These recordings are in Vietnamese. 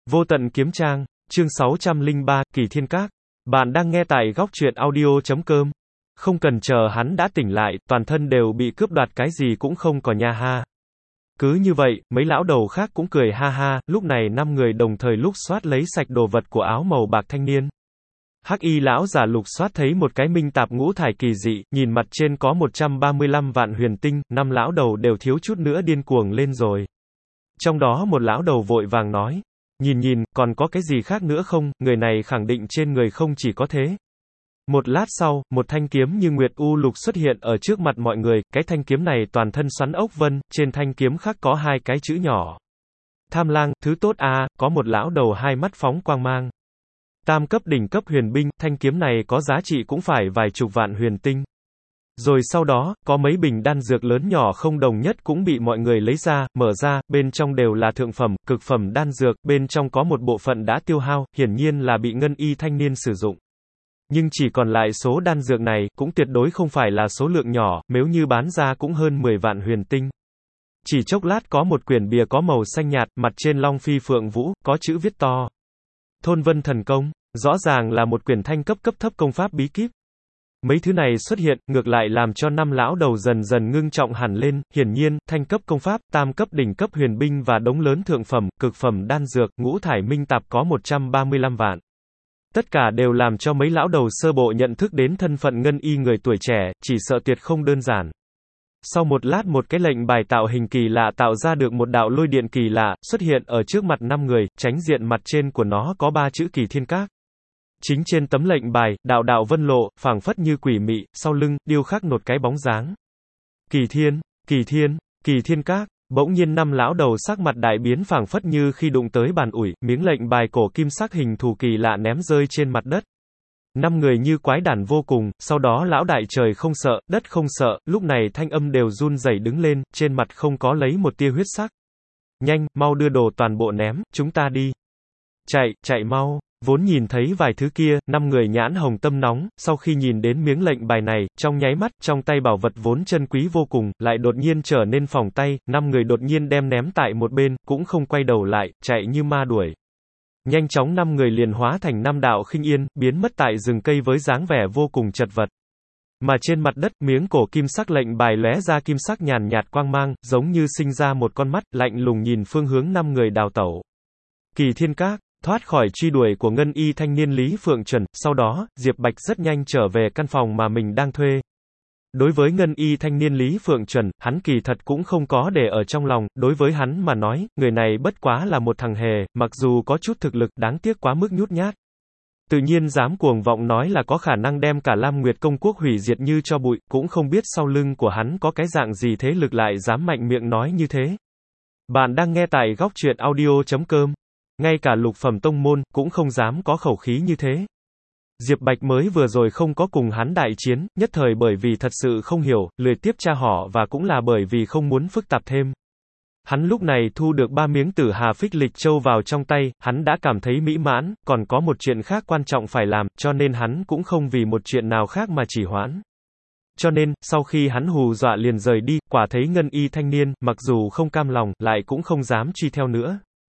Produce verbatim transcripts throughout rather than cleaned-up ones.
Vô tận kiếm trang, chương sáu trăm lẻ ba, Kỳ Thiên Các. Bạn đang nghe tại góc truyện audio chấm com. Không cần chờ hắn đã tỉnh lại, toàn thân đều bị cướp đoạt cái gì cũng không có nha ha. Cứ như vậy, mấy lão đầu khác cũng cười ha ha, lúc này năm người đồng thời lúc soát lấy sạch đồ vật của áo màu bạc thanh niên. Hắc y lão giả lục soát thấy một cái minh tạp ngũ thải kỳ dị, nhìn mặt trên có một trăm ba mươi lăm vạn huyền tinh, năm lão đầu đều thiếu chút nữa điên cuồng lên rồi. Trong đó một lão đầu vội vàng nói, nhìn nhìn, còn có cái gì khác nữa không, người này khẳng định trên người không chỉ có thế. Một lát sau, một thanh kiếm như nguyệt u lục xuất hiện ở trước mặt mọi người, cái thanh kiếm này toàn thân xoắn ốc vân, trên thanh kiếm khác có hai cái chữ nhỏ. Tham lang, thứ tốt a, có một lão đầu hai mắt phóng quang mang. Tam cấp đỉnh cấp huyền binh, thanh kiếm này có giá trị cũng phải vài chục vạn huyền tinh. Rồi sau đó, có mấy bình đan dược lớn nhỏ không đồng nhất cũng bị mọi người lấy ra, mở ra, bên trong đều là thượng phẩm, cực phẩm đan dược, bên trong có một bộ phận đã tiêu hao, hiển nhiên là bị ngân y thanh niên sử dụng. Nhưng chỉ còn lại số đan dược này, cũng tuyệt đối không phải là số lượng nhỏ, nếu như bán ra cũng hơn mười vạn huyền tinh. Chỉ chốc lát có một quyển bìa có màu xanh nhạt, mặt trên long phi phượng vũ, có chữ viết to. Thôn vân thần công, rõ ràng là một quyển thanh cấp cấp thấp công pháp bí kíp. Mấy thứ này xuất hiện, ngược lại làm cho năm lão đầu dần dần ngưng trọng hẳn lên, hiển nhiên, thanh cấp công pháp, tam cấp đỉnh cấp huyền binh và đống lớn thượng phẩm, cực phẩm đan dược, ngũ thải minh tạp có một trăm ba mươi lăm vạn. Tất cả đều làm cho mấy lão đầu sơ bộ nhận thức đến thân phận ngân y người tuổi trẻ, chỉ sợ tuyệt không đơn giản. Sau một lát một cái lệnh bài tạo hình kỳ lạ tạo ra được một đạo lôi điện kỳ lạ, xuất hiện ở trước mặt năm người, tránh diện mặt trên của nó có ba chữ Kỳ Thiên Các. Chính trên tấm lệnh bài, đạo đạo vân lộ, phảng phất như quỷ mị, sau lưng, điêu khắc một cái bóng dáng. Kỳ Thiên, Kỳ Thiên, Kỳ Thiên Các. Bỗng nhiên năm lão đầu sắc mặt đại biến phảng phất như khi đụng tới bàn ủi, miếng lệnh bài cổ kim sắc hình thù kỳ lạ ném rơi trên mặt đất. Năm người như quái đản vô cùng, sau đó lão đại trời không sợ, đất không sợ, lúc này thanh âm đều run rẩy đứng lên, trên mặt không có lấy một tia huyết sắc. Nhanh, mau đưa đồ toàn bộ ném, chúng ta đi. Chạy, chạy mau. Vốn nhìn thấy vài thứ kia, năm người nhãn hồng tâm nóng, sau khi nhìn đến miếng lệnh bài này, trong nháy mắt, trong tay bảo vật vốn chân quý vô cùng, lại đột nhiên trở nên phỏng tay, năm người đột nhiên đem ném tại một bên, cũng không quay đầu lại, chạy như ma đuổi. Nhanh chóng năm người liền hóa thành năm đạo khinh yên, biến mất tại rừng cây với dáng vẻ vô cùng chật vật. Mà trên mặt đất, miếng cổ kim sắc lệnh bài lóe ra kim sắc nhàn nhạt quang mang, giống như sinh ra một con mắt, lạnh lùng nhìn phương hướng năm người đào tẩu. Kỳ Thiên Các. Thoát khỏi truy đuổi của ngân y thanh niên Lý Phượng Chuẩn, sau đó, Diệp Bạch rất nhanh trở về căn phòng mà mình đang thuê. Đối với ngân y thanh niên Lý Phượng Chuẩn, hắn kỳ thật cũng không có để ở trong lòng, đối với hắn mà nói, người này bất quá là một thằng hề, mặc dù có chút thực lực, đáng tiếc quá mức nhút nhát. Tự nhiên dám cuồng vọng nói là có khả năng đem cả Lam Nguyệt Công Quốc hủy diệt như cho bụi, cũng không biết sau lưng của hắn có cái dạng gì thế lực lại dám mạnh miệng nói như thế. Bạn đang nghe tại góc truyện audio chấm com. Ngay cả lục phẩm tông môn, cũng không dám có khẩu khí như thế. Diệp Bạch mới vừa rồi không có cùng hắn đại chiến, nhất thời bởi vì thật sự không hiểu, lười tiếp tra hỏi và cũng là bởi vì không muốn phức tạp thêm. Hắn lúc này thu được ba miếng Tử Hà Phích Lịch Châu vào trong tay, hắn đã cảm thấy mỹ mãn, còn có một chuyện khác quan trọng phải làm, cho nên hắn cũng không vì một chuyện nào khác mà chỉ hoãn. Cho nên, sau khi hắn hù dọa liền rời đi, quả thấy ngân y thanh niên, mặc dù không cam lòng, lại cũng không dám truy theo nữa.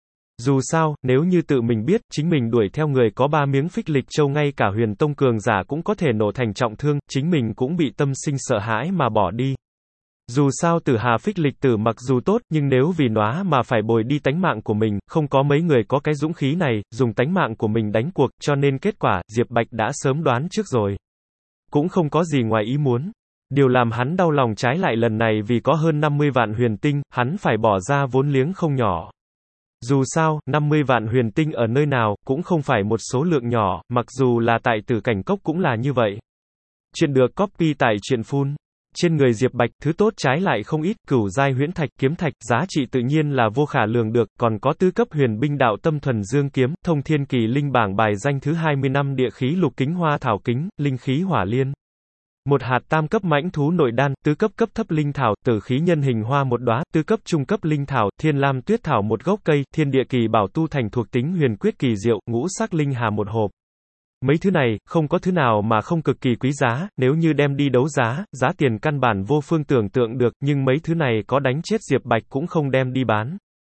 Dù sao, nếu như tự mình biết, chính mình đuổi theo người có ba miếng Phích Lịch Châu ngay cả huyền tông cường giả cũng có thể nổ thành trọng thương, chính mình cũng bị tâm sinh sợ hãi mà bỏ đi. Dù sao Tử Hà Phích Lịch Tử mặc dù tốt, nhưng nếu vì nó mà phải bồi đi tánh mạng của mình, không có mấy người có cái dũng khí này, dùng tánh mạng của mình đánh cuộc, cho nên kết quả, Diệp Bạch đã sớm đoán trước rồi. Cũng không có gì ngoài ý muốn. Điều làm hắn đau lòng trái lại lần này vì có hơn năm mươi vạn huyền tinh, hắn phải bỏ ra vốn liếng không nhỏ. Dù sao, năm mươi vạn huyền tinh ở nơi nào, cũng không phải một số lượng nhỏ, mặc dù là tại Tử Cảnh Cốc cũng là như vậy. Chuyện được copy tại truyện phun. Trên người Diệp Bạch, thứ tốt trái lại không ít, cửu giai huyễn thạch, kiếm thạch, giá trị tự nhiên là vô khả lường được, còn có tứ cấp huyền binh đạo tâm thuần dương kiếm, thông thiên kỳ linh bảng bài danh thứ hai mươi năm địa khí lục kính hoa thảo kính, linh khí hỏa liên. Một hạt tam cấp mãnh thú nội đan, tứ cấp cấp thấp linh thảo, tử khí nhân hình hoa một đóa, tứ cấp trung cấp linh thảo, thiên lam tuyết thảo một gốc cây, thiên địa kỳ bảo tu thành thuộc tính huyền quyết kỳ diệu, ngũ sắc linh hà một hộp. Mấy thứ này, không có thứ nào mà không cực kỳ quý giá, nếu như đem đi đấu giá, giá tiền căn bản vô phương tưởng tượng được, nhưng mấy thứ này có đánh chết Diệp Bạch cũng không đem đi bán.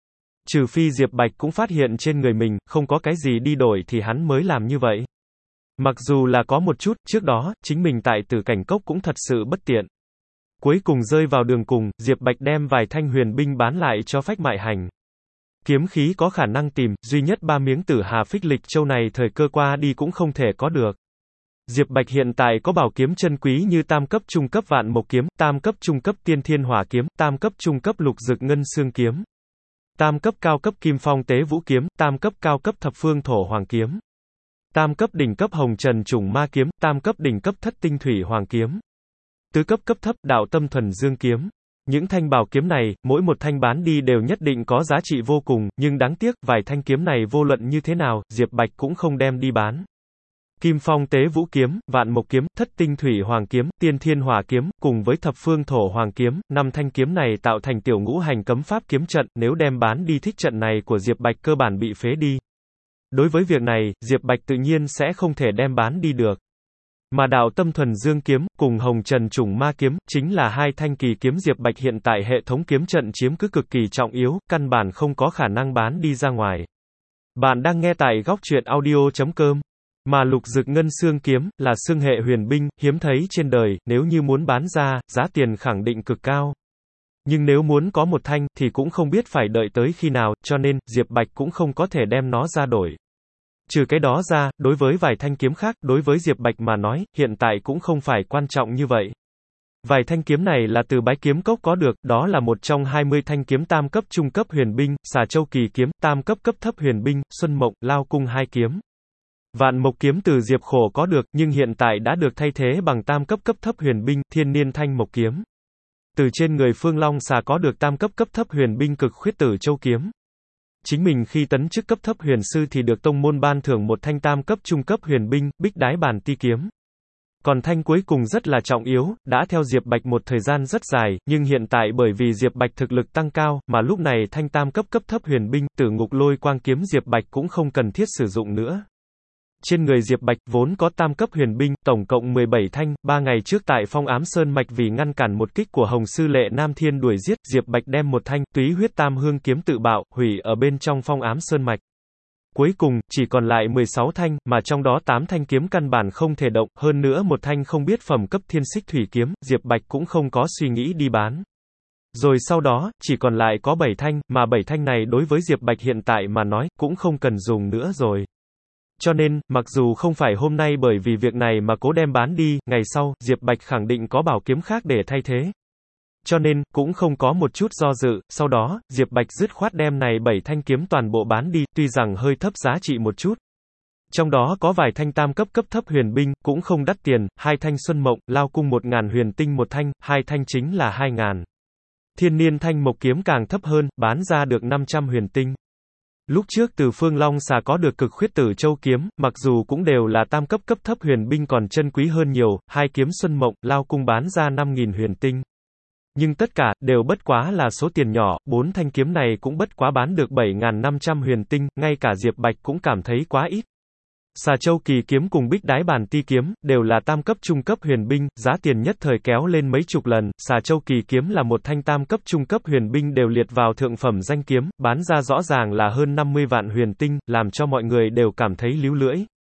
Trừ phi Diệp Bạch cũng phát hiện trên người mình, không có cái gì đi đổi thì hắn mới làm như vậy. Mặc dù là có một chút, trước đó, chính mình tại Tử Cảnh Cốc cũng thật sự bất tiện. Cuối cùng rơi vào đường cùng, Diệp Bạch đem vài thanh huyền binh bán lại cho Phách Mại Hành. Kiếm khí có khả năng tìm, duy nhất ba miếng Tử Hà Phích Lịch Châu này thời cơ qua đi cũng không thể có được. Diệp Bạch hiện tại có bảo kiếm chân quý như tam cấp trung cấp Vạn Mộc kiếm, tam cấp trung cấp Tiên Thiên Hỏa kiếm, tam cấp trung cấp Lục Dực Ngân Xương kiếm, tam cấp cao cấp Kim Phong Tế Vũ kiếm, tam cấp cao cấp Thập Phương Thổ Hoàng kiếm, tam cấp đỉnh cấp Hồng Trần Trùng Ma kiếm, tam cấp đỉnh cấp Thất Tinh Thủy Hoàng kiếm, tứ cấp cấp thấp Đạo Tâm Thuần Dương kiếm. Những thanh bảo kiếm này, mỗi một thanh bán đi đều nhất định có giá trị vô cùng, nhưng đáng tiếc, vài thanh kiếm này vô luận như thế nào, Diệp Bạch cũng không đem đi bán. Kim Phong Tế Vũ kiếm, Vạn Mộc kiếm, Thất Tinh Thủy Hoàng kiếm, Tiên Thiên Hỏa kiếm, cùng với Thập Phương Thổ Hoàng kiếm, năm thanh kiếm này tạo thành tiểu ngũ hành cấm pháp kiếm trận, nếu đem bán đi thích trận này của Diệp Bạch cơ bản bị phế đi. Đối với việc này, Diệp Bạch tự nhiên sẽ không thể đem bán đi được. Mà Đạo Tâm Thuần Dương kiếm, cùng Hồng Trần Trùng Ma kiếm, chính là hai thanh kỳ kiếm Diệp Bạch hiện tại hệ thống kiếm trận chiếm cứ cực kỳ trọng yếu, căn bản không có khả năng bán đi ra ngoài. Bạn đang nghe tại góc truyện audio chấm com. Mà Lục Dực Ngân Xương kiếm, là xương hệ huyền binh, hiếm thấy trên đời, nếu như muốn bán ra, giá tiền khẳng định cực cao. Nhưng nếu muốn có một thanh, thì cũng không biết phải đợi tới khi nào, cho nên, Diệp Bạch cũng không có thể đem nó ra đổi. Trừ cái đó ra, đối với vài thanh kiếm khác, đối với Diệp Bạch mà nói, hiện tại cũng không phải quan trọng như vậy. Vài thanh kiếm này là từ Bái Kiếm Cốc có được, đó là một trong hai mươi thanh kiếm tam cấp trung cấp huyền binh, Xà Châu Kỳ kiếm, tam cấp cấp thấp huyền binh, Xuân Mộng, Lao Cung hai kiếm. Vạn Mộc kiếm từ Diệp Khổ có được, nhưng hiện tại đã được thay thế bằng tam cấp cấp thấp huyền binh, Thiên Niên Thanh Mộc kiếm. Từ trên người Phương Long Xà có được tam cấp cấp thấp huyền binh Cực Khuyết Tử Châu kiếm. Chính mình khi tấn chức cấp thấp huyền sư thì được tông môn ban thưởng một thanh tam cấp trung cấp huyền binh, Bích Đái Bàn Ti kiếm. Còn thanh cuối cùng rất là trọng yếu, đã theo Diệp Bạch một thời gian rất dài, nhưng hiện tại bởi vì Diệp Bạch thực lực tăng cao, mà lúc này thanh tam cấp cấp thấp huyền binh, Tử Ngục Lôi Quang kiếm Diệp Bạch cũng không cần thiết sử dụng nữa. Trên người Diệp Bạch vốn có tam cấp huyền binh, tổng cộng mười bảy thanh, ba ngày trước tại Phong Ám Sơn Mạch vì ngăn cản một kích của Hồng Sư Lệ Nam Thiên đuổi giết, Diệp Bạch đem một thanh Túy Huyết Tam Hương kiếm tự bạo, hủy ở bên trong Phong Ám Sơn Mạch. Cuối cùng, chỉ còn lại mười sáu thanh, mà trong đó tám thanh kiếm căn bản không thể động, hơn nữa một thanh không biết phẩm cấp Thiên Xích Thủy kiếm, Diệp Bạch cũng không có suy nghĩ đi bán. Rồi sau đó, chỉ còn lại có bảy thanh, mà bảy thanh này đối với Diệp Bạch hiện tại mà nói, cũng không cần dùng nữa rồi. Cho nên, mặc dù không phải hôm nay bởi vì việc này mà cố đem bán đi, ngày sau, Diệp Bạch khẳng định có bảo kiếm khác để thay thế. Cho nên, cũng không có một chút do dự, sau đó, Diệp Bạch dứt khoát đem này bảy thanh kiếm toàn bộ bán đi, tuy rằng hơi thấp giá trị một chút. Trong đó có vài thanh tam cấp cấp thấp huyền binh, cũng không đắt tiền, hai thanh Xuân Mộng, Lao Cung một ngàn huyền tinh một thanh, hai thanh chính là hai ngàn. Thiên Niên Thanh Mộc kiếm càng thấp hơn, bán ra được năm trăm huyền tinh. Lúc trước từ Phương Long Xà có được Cực Khuyết Tử Châu kiếm, mặc dù cũng đều là tam cấp cấp thấp huyền binh còn chân quý hơn nhiều, hai kiếm Xuân Mộng, Lao Cung bán ra năm nghìn huyền tinh. Nhưng tất cả, đều bất quá là số tiền nhỏ, bốn thanh kiếm này cũng bất quá bán được bảy nghìn năm trăm huyền tinh, ngay cả Diệp Bạch cũng cảm thấy quá ít. Xà Châu Kỳ kiếm cùng Bích Đái Bàn Ti kiếm, đều là tam cấp trung cấp huyền binh, giá tiền nhất thời kéo lên mấy chục lần, Xà Châu Kỳ kiếm là một thanh tam cấp trung cấp huyền binh đều liệt vào thượng phẩm danh kiếm, bán ra rõ ràng là hơn năm mươi vạn huyền tinh, làm cho mọi người đều cảm thấy líu lưỡi.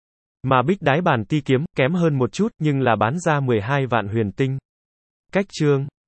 Mà Bích Đái Bàn Ti kiếm, kém hơn một chút, nhưng là bán ra mười hai vạn huyền tinh. Cách chương